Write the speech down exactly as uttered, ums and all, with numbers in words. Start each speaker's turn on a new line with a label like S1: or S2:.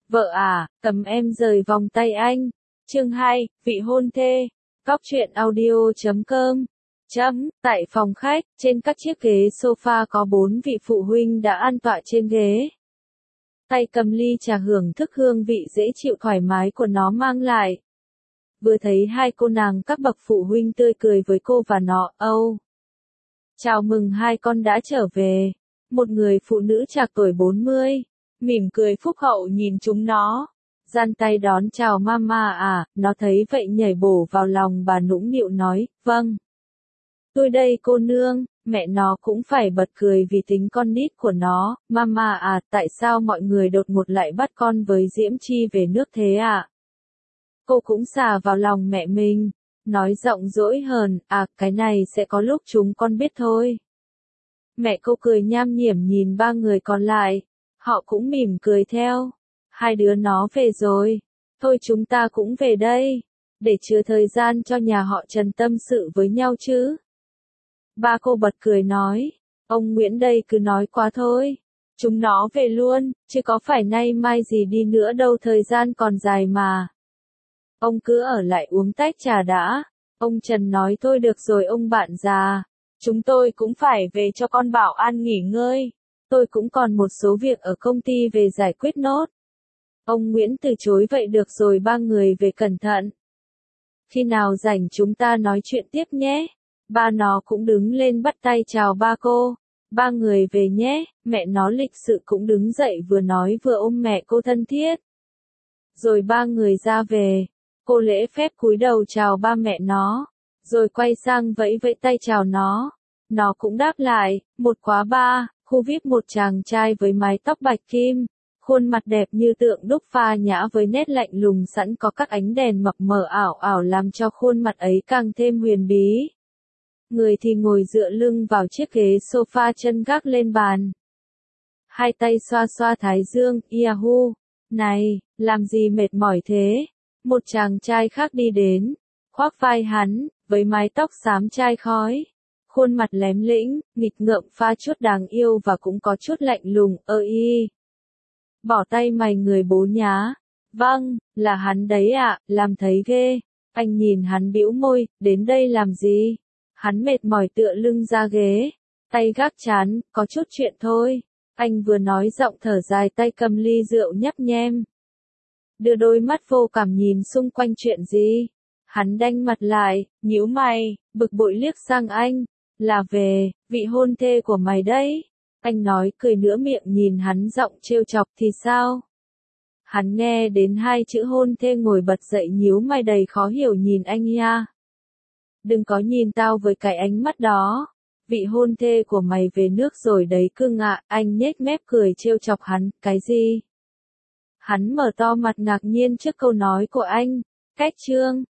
S1: Vợ à, cầm em rời vòng tay anh. Chương hai, vị hôn thê. Góc truyện audio chấm com. Chấm, tại phòng khách, trên các chiếc ghế sofa có bốn vị phụ huynh đã an tọa trên ghế. Tay cầm ly trà hưởng thức hương vị dễ chịu thoải mái của nó mang lại. Vừa thấy hai cô nàng các bậc phụ huynh tươi cười với cô và nó, âu. Chào mừng hai con đã trở về. Một người phụ nữ trạc tuổi bốn mươi, mỉm cười phúc hậu nhìn chúng nó. Giang tay đón chào mama à, nó thấy vậy nhảy bổ vào lòng bà nũng nịu nói, vâng. Tôi đây cô nương, mẹ nó cũng phải bật cười vì tính con nít của nó, mama à, tại sao mọi người đột ngột lại bắt con với Diễm Chi về nước thế ạ? À? Cô cũng xà vào lòng mẹ mình, nói giọng dỗi hờn, à, cái này sẽ có lúc chúng con biết thôi. Mẹ cô cười nham nhiểm nhìn ba người còn lại, họ cũng mỉm cười theo. Hai đứa nó về rồi, thôi chúng ta cũng về đây, để chừa thời gian cho nhà họ Trần tâm sự với nhau chứ. Ba cô bật cười nói, ông Nguyễn đây cứ nói quá thôi, chúng nó về luôn, chứ có phải nay mai gì đi nữa đâu, thời gian còn dài mà. Ông cứ ở lại uống tách trà đã. Ông Trần nói thôi được rồi ông bạn già, chúng tôi cũng phải về cho con Bảo An nghỉ ngơi, tôi cũng còn một số việc ở công ty về giải quyết nốt. Ông Nguyễn từ chối vậy được rồi ba người về cẩn thận. Khi nào rảnh chúng ta nói chuyện tiếp nhé. Ba nó cũng đứng lên bắt tay chào ba cô. Ba người về nhé, mẹ nó lịch sự cũng đứng dậy vừa nói vừa ôm mẹ cô thân thiết. Rồi ba người ra về. Cô lễ phép cúi đầu chào ba mẹ nó, rồi quay sang vẫy vẫy tay chào nó. Nó cũng đáp lại, một quá ba, khu vi ai pi một chàng trai với mái tóc bạch kim, khuôn mặt đẹp như tượng đúc pha nhã với nét lạnh lùng sẵn có các ánh đèn mập mờ ảo ảo làm cho khuôn mặt ấy càng thêm huyền bí. Người thì ngồi dựa lưng vào chiếc ghế sofa chân gác lên bàn. Hai tay xoa xoa thái dương, yahoo, này, làm gì mệt mỏi thế? Một chàng trai khác đi đến, khoác vai hắn, với mái tóc xám chai khói. Khuôn mặt lém lĩnh, nghịch ngợm pha chút đáng yêu và cũng có chút lạnh lùng, ơ y. Bỏ tay mày người bố nhá. Vâng, là hắn đấy ạ, à, làm thấy ghê. Anh nhìn hắn bĩu môi, đến đây làm gì? Hắn mệt mỏi tựa lưng ra ghế, tay gác chán, có chút chuyện thôi. Anh vừa nói giọng thở dài tay cầm ly rượu nhấp nhem. Đưa đôi mắt vô cảm nhìn xung quanh chuyện gì. Hắn đanh mặt lại, nhíu mày, bực bội liếc sang anh. Là về, vị hôn thê của mày đấy. Anh nói cười nửa miệng nhìn hắn giọng trêu chọc thì sao? Hắn nghe đến hai chữ hôn thê ngồi bật dậy nhíu mày đầy khó hiểu nhìn anh nha. Đừng có nhìn tao với cái ánh mắt đó. Vị hôn thê của mày về nước rồi đấy cưng ạ, anh nhếch mép cười trêu chọc hắn, cái gì? Hắn mở to mặt ngạc nhiên trước câu nói của anh. Cách chương,